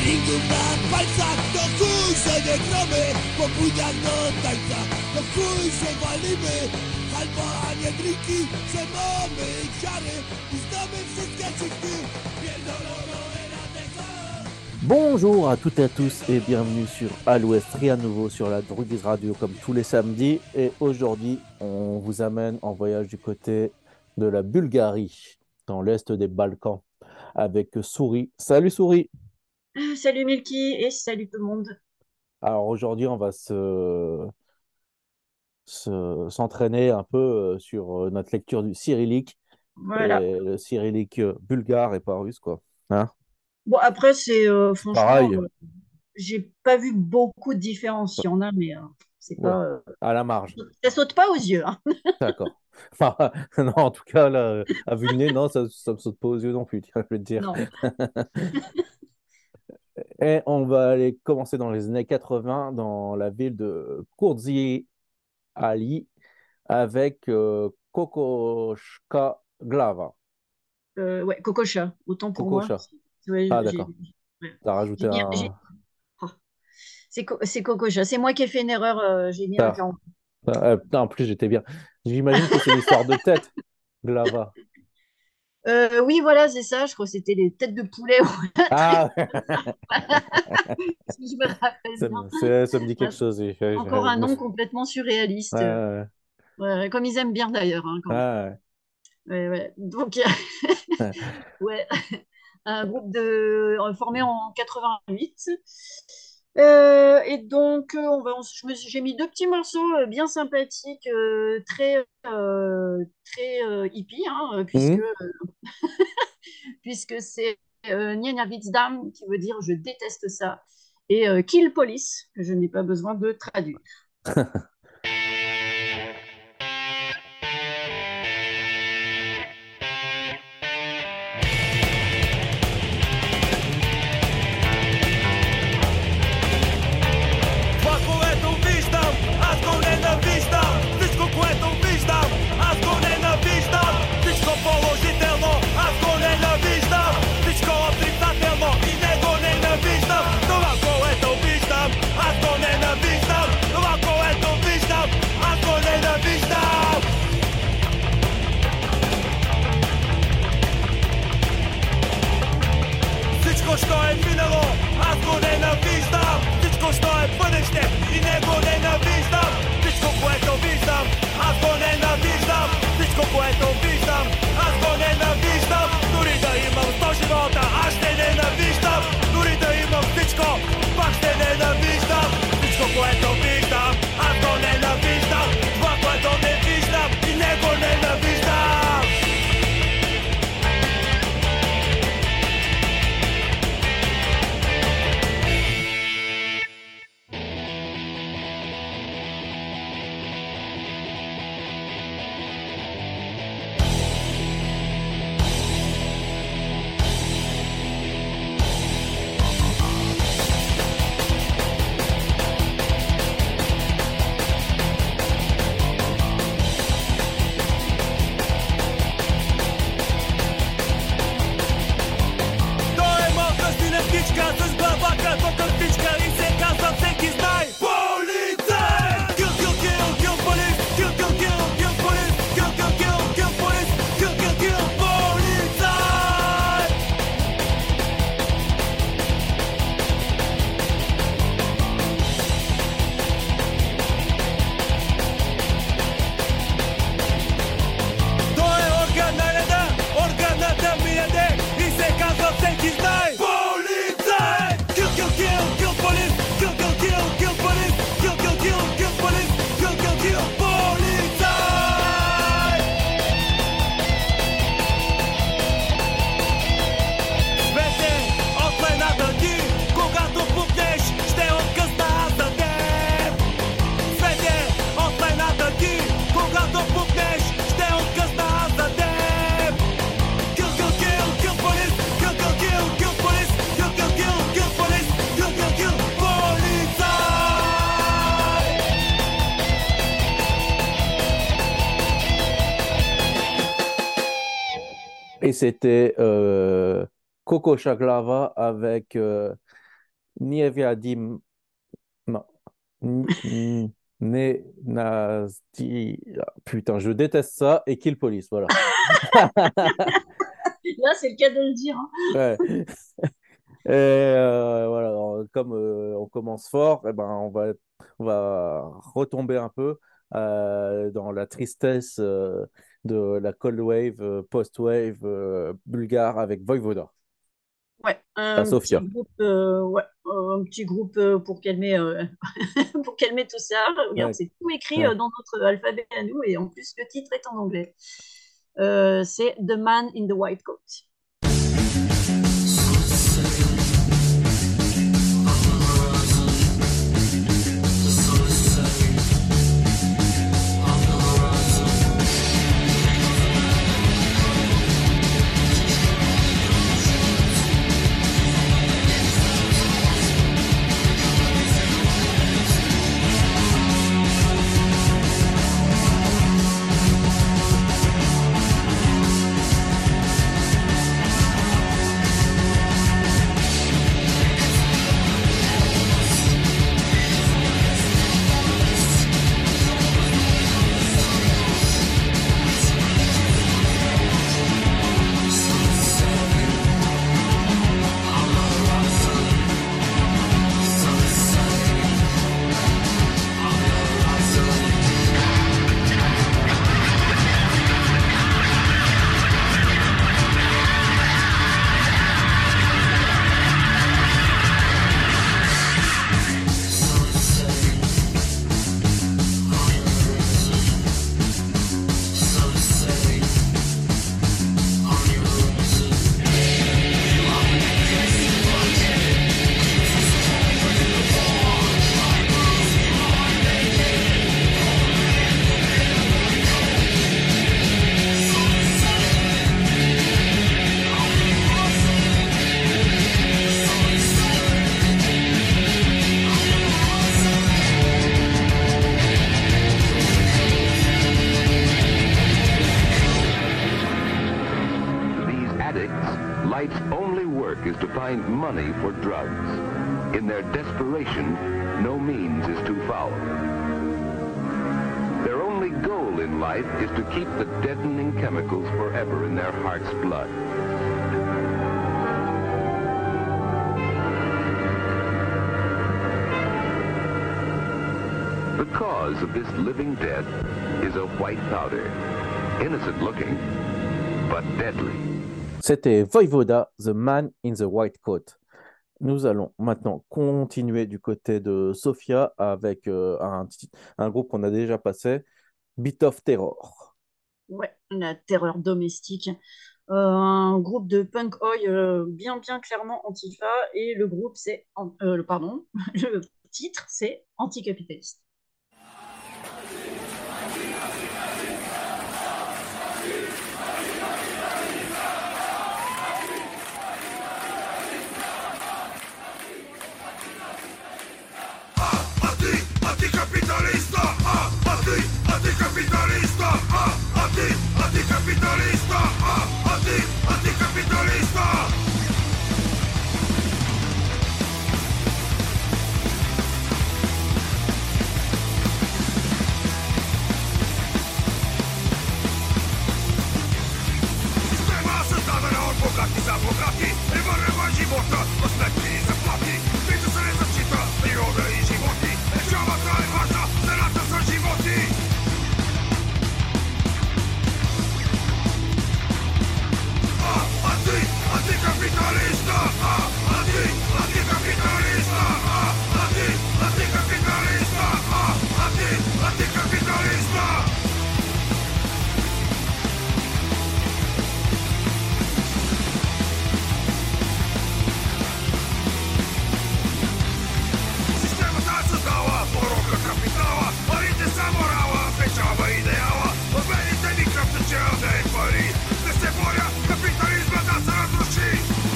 Inguna paltzak dokuize dekrome, popudak dotaitza, dokuize balime, halban edriki, zemame ikare, izdame zizkatxiki, bierdoloro erateza. Bonjour à toutes et à tous et bienvenue sur À l'Ouest, rien de nouveau sur la Droguise Radio comme tous les samedis. Et aujourd'hui, on vous amène en voyage du côté de la Bulgarie, dans l'est des Balkans, avec Souris. Salut Souris! Salut Milky et salut tout le monde. Alors aujourd'hui, on va s'entraîner un peu sur notre lecture du cyrillique, Voilà. et le cyrillique bulgare et pas russe, quoi. Hein? Bon, après, c'est franchement, Pareil, j'ai pas vu beaucoup de différence. Il y en a, mais c'est ouais, pas, à la marge. ça saute pas aux yeux, hein. D'accord. Enfin, non, en tout cas, là, à vue de nez, non, ça me saute pas aux yeux non plus, tiens, je veux te dire. Non. Et on va aller commencer dans les années 80 dans la ville de Kurzi Ali avec Kokoschka Glava. Ouais, Cococha, autant pour moi. Kokosha. Ouais, Ah, d'accord. ouais, T'as rajouté j'ai mis, un. oh, c'est Cococha. C'est moi qui ai fait une erreur. J'ai mis un Ah, 40. putain, en plus, j'étais bien. J'imagine que c'est l'histoire de tête, Glava. Oui, voilà, c'est ça. Je crois que c'était les têtes de poulet. Ah, Si je me rappelle bien. ça me dit quelque Ah, chose. encore un Je me nom suis- complètement Ouais, surréaliste. ouais, Ouais, ouais, comme ils aiment bien d'ailleurs, hein, ouais. quand même. Ouais, Ouais, ouais. Donc, ouais. ouais, un groupe formé en 88. Et donc, j'ai mis deux petits morceaux bien sympathiques, très hippie, hein, Mhm. puisque c'est Nienawidzam qui veut dire je déteste ça, et Kill Police, que je n'ai pas besoin de traduire. Vakuetu vištam, ako nenavištam, Pičko kvetu vištam, ako nenavištam, Pičko položitelno, ako nenavištam, Pičko otricatelno i nego nenavištam, Ovako eto vištam, ako nenavištam, Ovako eto vištam, ako nenavištam. Всичко, що е минало, аз го ненавиждам. Всичко, що е бъдеще и него ненавиждам. Всичко, което виждам, аз го ненавиждам. Всичко, което виждам, аз го ненавиждам. Дори да имам 100 живота, аз ще ненавиждам. Дори да имам всичко, пак ще ненавиждам. Всичко, което виждам, аз го ненавиждам. Това, което не виждам и него ненавиждам. Той е малка сина птичка с глава като къртичка и се казва всеки знай. Полицай! Кил, кил, кил, кил, полис! Кил, кил, кил, кил, полис! Кил, кил, кил, кил, полис! Кил, кил, кил, полицай! Той е орган на реда, органът да ми яде и се казва всеки знай. Полицай! Кил, кил, кил, кил, полис! Кил, кил, кил, кил, полис! Кил, кил, кил, кил, полис! Кил, кил, кил, полицай! Свете от плената ти, когато пукнеш, ще откъсна аз за теб. Свете от плената ти, когато пукнеш, ще откъсна аз за теб. Kill, kill, kill, kill police. Kill, kill, kill, kill police. Kill, kill, kill, kill police. Kill, kill, kill, полицай! Et c'était Coco Chaklava avec Niewiadim, non, Nenazdi, putain, je déteste ça, et Kill Police, voilà. Là, c'est le cas de le dire, hein. Ouais. Et voilà, alors, comme on commence fort, eh ben, on va retomber un peu dans la tristesse de la cold wave, post-wave bulgare avec Voivoda, Ouais, à Sofia. ouais, un petit groupe pour calmer, pour calmer tout ça. Regarde, Ouais, c'est tout écrit ouais. dans notre alphabet à nous et en plus le titre est en anglais. C'est The Man in the White Coat. Life's only work is to find money for drugs. In their desperation, no means is too foul. Their only goal in life is to keep the deadening chemicals forever in their heart's blood. The cause of this living death is a white powder, innocent looking, but deadly. C'était Voivoda, The Man in the White Coat. Nous allons maintenant continuer du côté de Sofia avec un groupe qu'on a déjà passé, Beat of Terror. Ouais, la terreur domestique. Un groupe de punk oi bien clairement antifa et le groupe c'est pardon, le titre c'est anticapitaliste. Anticapitalista, anticapitalista, anticapitalista, anticapitalista. Sistema sozdany od bogati za bogati, i wyrywa żywota, ostatni zapłaci. Widzę, że nie zaczyta, przyrodę i żywoti. Chciała kraj ważna, serata za żywoti. Antykapitalista, antykapitalista, antykapitalista, antykapitalista. Система та создала порока капитала, парите са морала, печава идеала, победите ни кръвта черда и пари, да се боря капитализма да се разруши.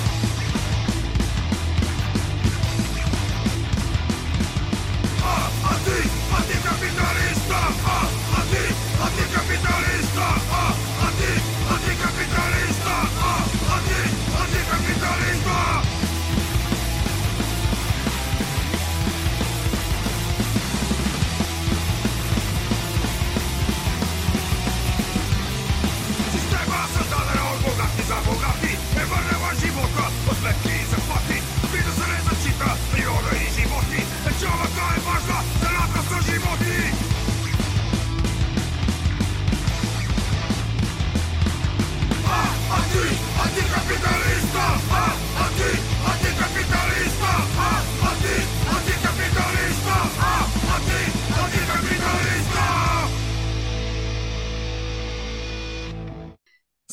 Anticapitalista, anticapitalista, anticapitalista, anticapitalista.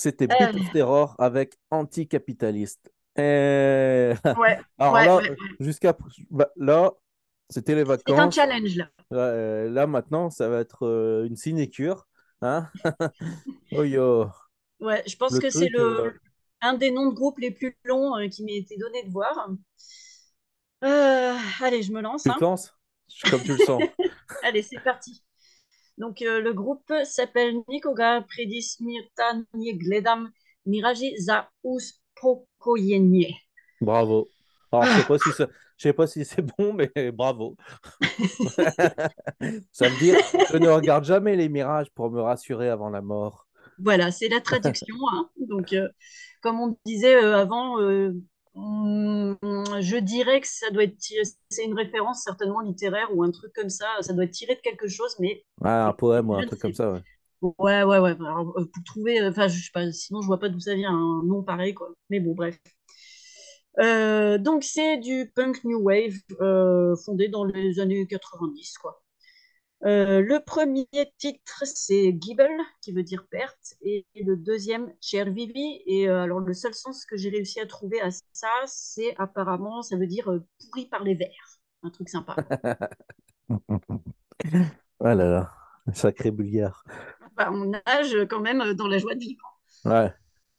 c'était Euh, Beat of Terror avec Anticapitaliste. Et... ouais, Alors ouais, là, ouais. là, c'était les C'est un vacances. challenge là. Là, maintenant, ça va être une sinécure. Hein? Oh yo, Ouais, je pense le que c'est truc, un des noms de groupes les plus longs qui m'ait été donné de voir. Allez, je me lance, tu te hein. lances? Comme tu le sens. Allez, c'est parti. Donc, le groupe s'appelle Nikoga Predismirta Gledam Miraji za Uspokojenie. Bravo. Alors, Ah, je sais pas si c'est bon, mais bravo. Ça veut dire, je ne regarde jamais les mirages pour me rassurer avant la mort. voilà, c'est la traduction, hein. Donc, comme on disait avant, je dirais que ça doit être, c'est une référence certainement littéraire ou un truc comme ça doit être tiré de quelque chose, mais Ah, un poème ou un je ne truc comme sais. ça, ouais. Ouais, ouais, ouais. Alors, pour trouver, enfin, je sais pas, sinon je vois pas d'où ça vient, un nom pareil, quoi. Mais bon, bref. Donc, c'est du punk new wave fondé dans les années 90, quoi. Le premier titre, c'est Gibel, qui veut dire perte, et le deuxième, Cervivi. Et alors, le seul sens que j'ai réussi à trouver à ça, c'est apparemment, ça veut dire pourri par les vers. Un truc sympa. Ah là là, sacré bulgare. Enfin, on nage quand même dans la joie de vivre. Ouais.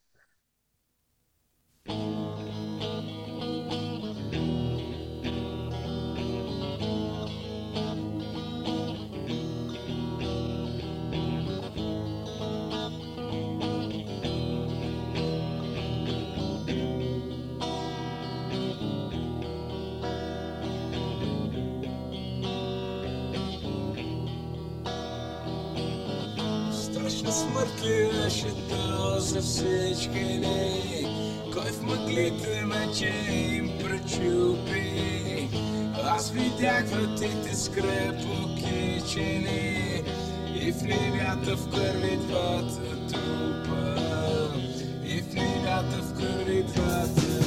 Страшно смъртливеше за всички ни, кой в мъглите мече им пречупи. Аз видях вратите с крепо кичени и в нивята в кърви двата трупа. И в нивята в кърви двата трупа.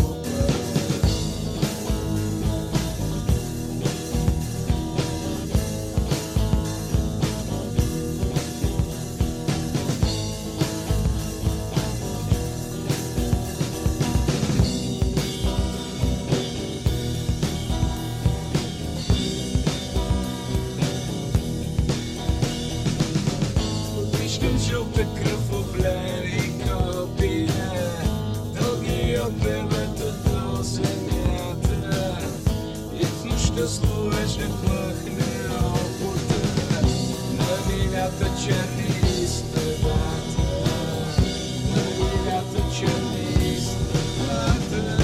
Жълта кръв облени копия, дълги от бебето до земята. И в нощта зловеща плъхне опута на милята черни стъдата. На милята черни стъдата.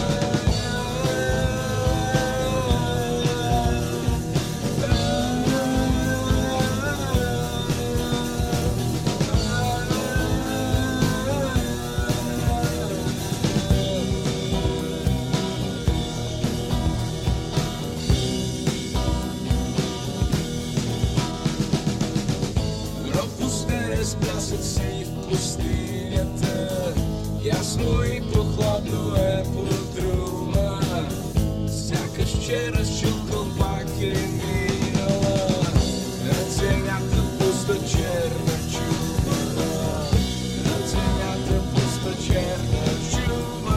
Разплясат си в пустинята, ясно и прохладно е подрума. Сякаш вчера чукал пак е минала, над земята пуста черна чума. Над земята пуста черна чума.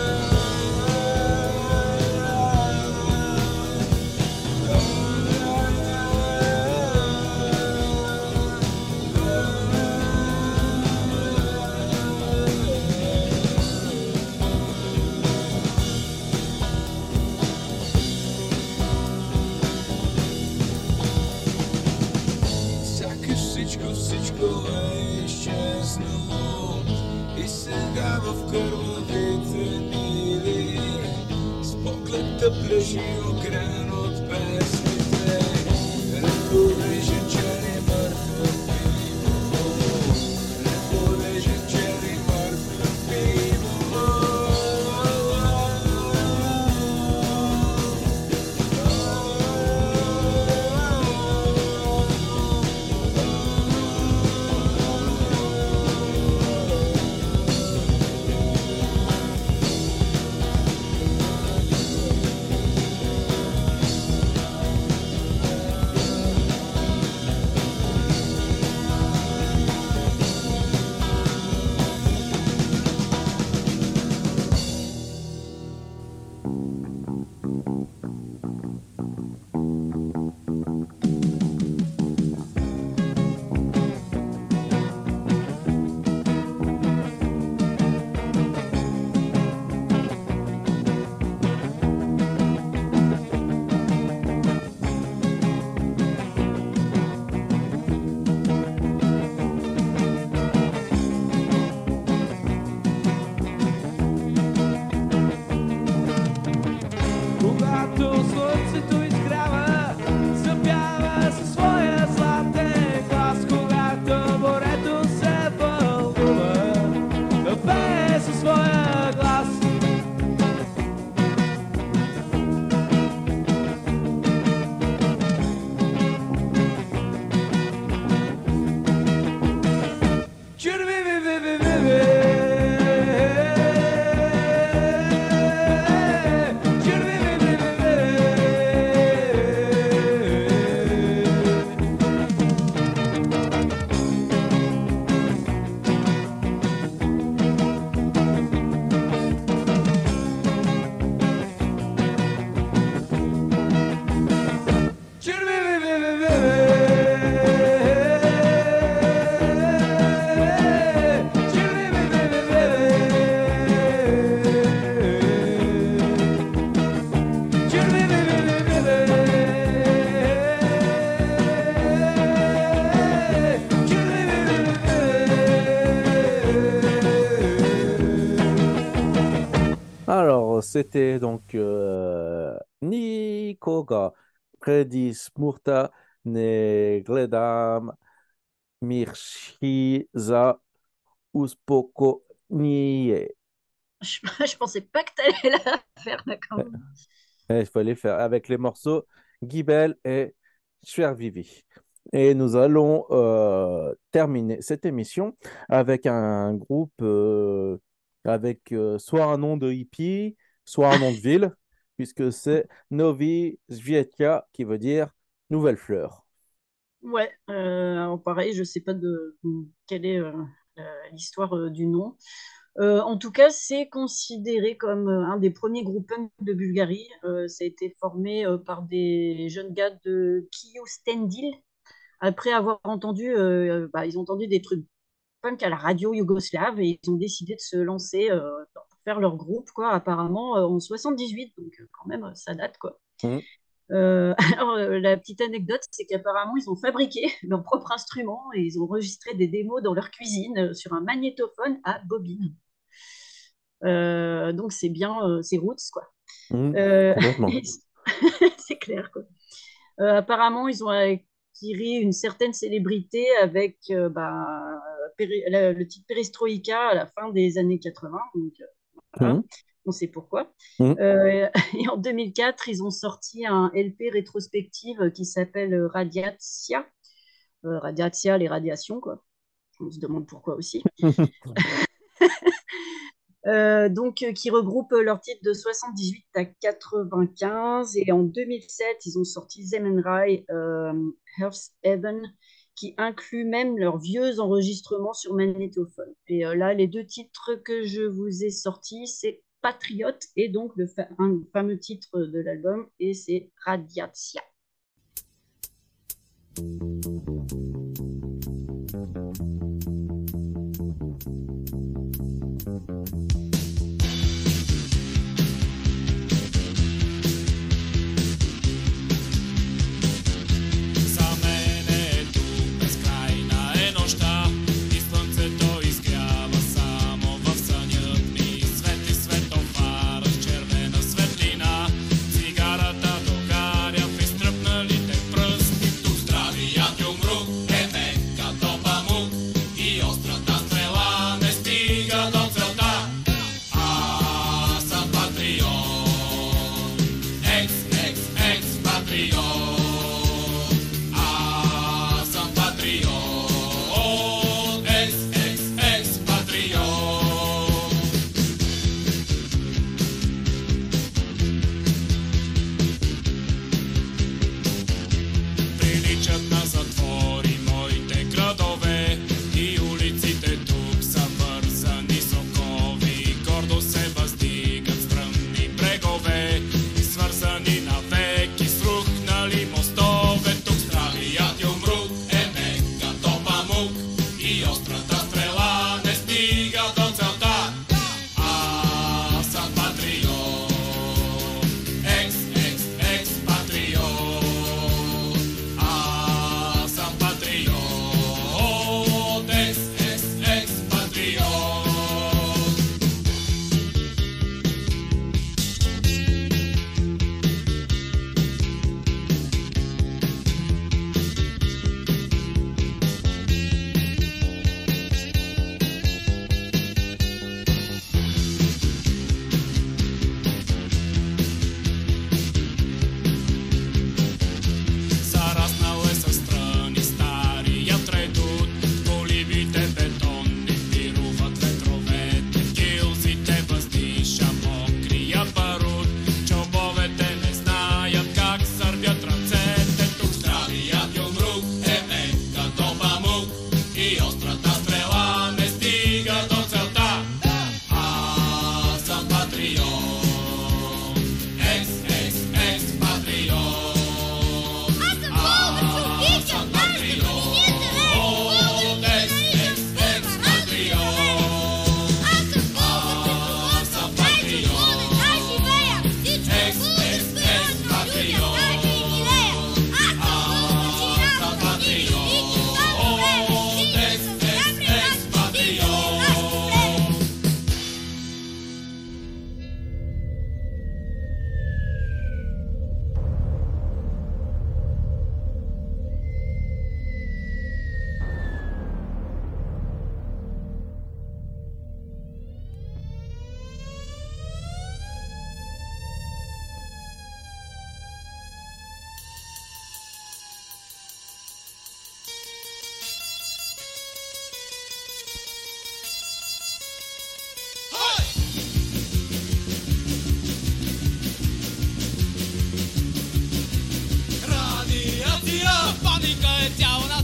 Всичко е изчезнало и сега в кървавите мили с поглед тъплежи огрен от песните. Неподвижен черни мъртъв пиво. Неподвижен черни мъртъв пиво. niesie swoje głasy. Alors, c'était donc Nikoga Predis Murta ne Gledam Mirchiza Uspoko Nie. Je pensais pas que tu allais la faire, d'accord. Il fallait faire avec les morceaux Gibel et Vivi. Et nous allons terminer cette émission avec un groupe avec soit un nom de hippie, soit un nom de ville, puisque c'est Novi Svietia, qui veut dire nouvelle fleur. Ouais, alors pareil, je sais pas quelle est l'histoire du nom. En tout cas, c'est considéré comme un des premiers groupes punk de Bulgarie. Ça a été formé par des jeunes gars de Kyustendil. Après avoir entendu, ils ont entendu des trucs punk à la radio yougoslave et ils ont décidé de se lancer pour faire leur groupe, quoi, apparemment en 78. Donc, quand même, ça date, quoi. Mmh. Alors, la petite anecdote, c'est qu'apparemment, ils ont fabriqué leur propre instrument et ils ont enregistré des démos dans leur cuisine sur un magnétophone à bobine. Donc, c'est bien, c'est roots, quoi. Complètement. C'est clair, quoi. Apparemment, ils ont acquis une certaine célébrité avec le titre Perestroïka à la fin des années 80. Donc, voilà. On sait pourquoi. Et en 2004, ils ont sorti un LP rétrospective qui s'appelle Radiatia. Radiatia, les radiations, quoi. On se demande pourquoi aussi. Qui regroupe leurs titres de 78 à 95. Et en 2007, ils ont sorti Zemenrai Hearth's Heaven, qui inclut même leurs vieux enregistrements sur magnétophone. Et là, les deux titres que je vous ai sortis, c'est Patriote et donc un fameux titre de l'album, et c'est Radiatia. Ostra ta strela ne stiga do celta.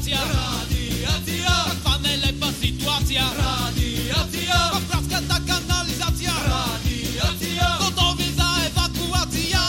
radiacja, tak zwane lepa sytuacja, warszawska ta kanalizacja, gotowi za ewakuację.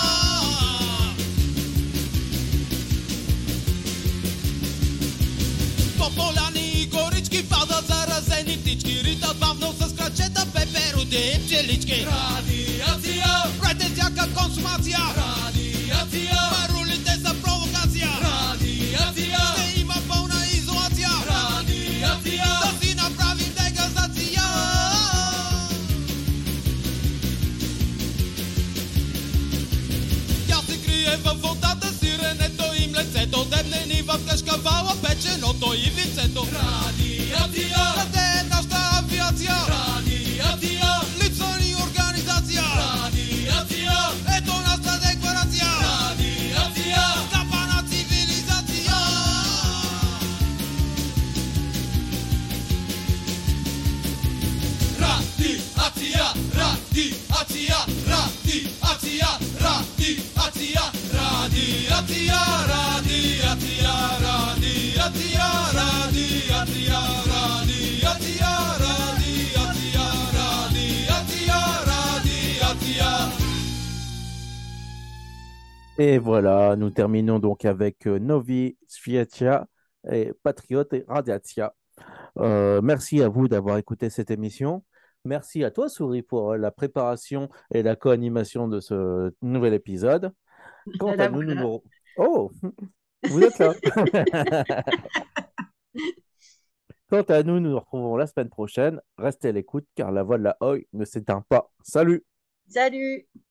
Po polani goryczki pada zarazeni pticzki, ryta dbawną se skraczeta peperudy pчелички. Radiacja, right jaka konsumacja, maruli tesa prowokacja, że ima pełna izolacja, to si naprawi degazacja. Ja si kryję we wodatę syrenę, to im lecę do debnej wapkasz kawała pecze, no to i widzę to. Radiacja, nasza awiacja, Lipson i organizacja, to nasza deklaracja, dla pana cywilizacja. Radiacja, radiacja, radiacja, radiacja, radiacja, radiacja, radiacja, radiacja, radiacja, radiacja, radiacja. Et voilà, nous terminons donc avec Novi Sviatia et Patriote et Radiatia. Merci à vous d'avoir écouté cette émission. Merci à toi, Souris, pour la préparation et la co-animation de ce nouvel épisode. Quant à nous, nous... Oh, vous êtes là. Quant à nous, nous nous retrouvons la semaine prochaine. Restez à l'écoute car la voix de la Oi ne s'éteint pas. Salut! Salut!